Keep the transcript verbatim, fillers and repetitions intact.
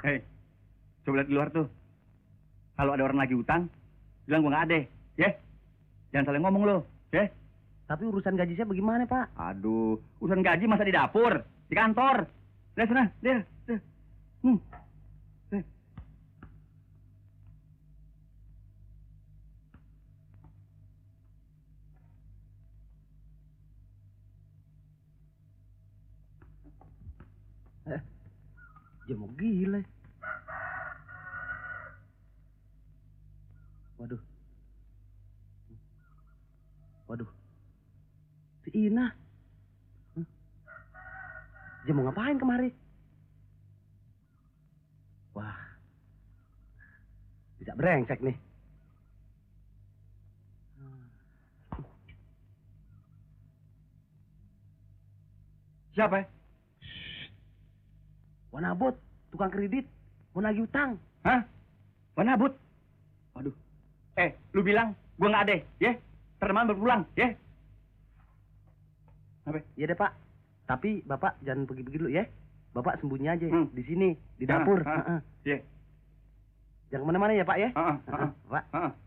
Hei, coba lihat di luar tuh. Kalau ada orang lagi utang, bilang gua nggak ada, ya? Jangan saling ngomong lo, ya? Tapi urusan gaji saya bagaimana, Pak? Aduh, urusan gaji masa di dapur, di kantor. Lihat sana, lihat. Hmm. Eh. Eh, dia mau gila. Waduh. Waduh. Si Ina. Hmm. Dia mau ngapain kemari? Wah. Bisa brengsek nih. Siapa ya? Wanabut, tukang kredit, mau nagih utang. Hah? Wanabut? Waduh. Eh, lu bilang gua nggak ada, ya? Terman berpulang, ya? Apa? Iya deh, Pak. Tapi Bapak jangan pergi-pergi dulu ya. Bapak sembunyi aja Hmm. di sini, di dapur. Iya. Jangan kemana-mana ya, Pak ya. Heeh, heeh. Pak. Heeh.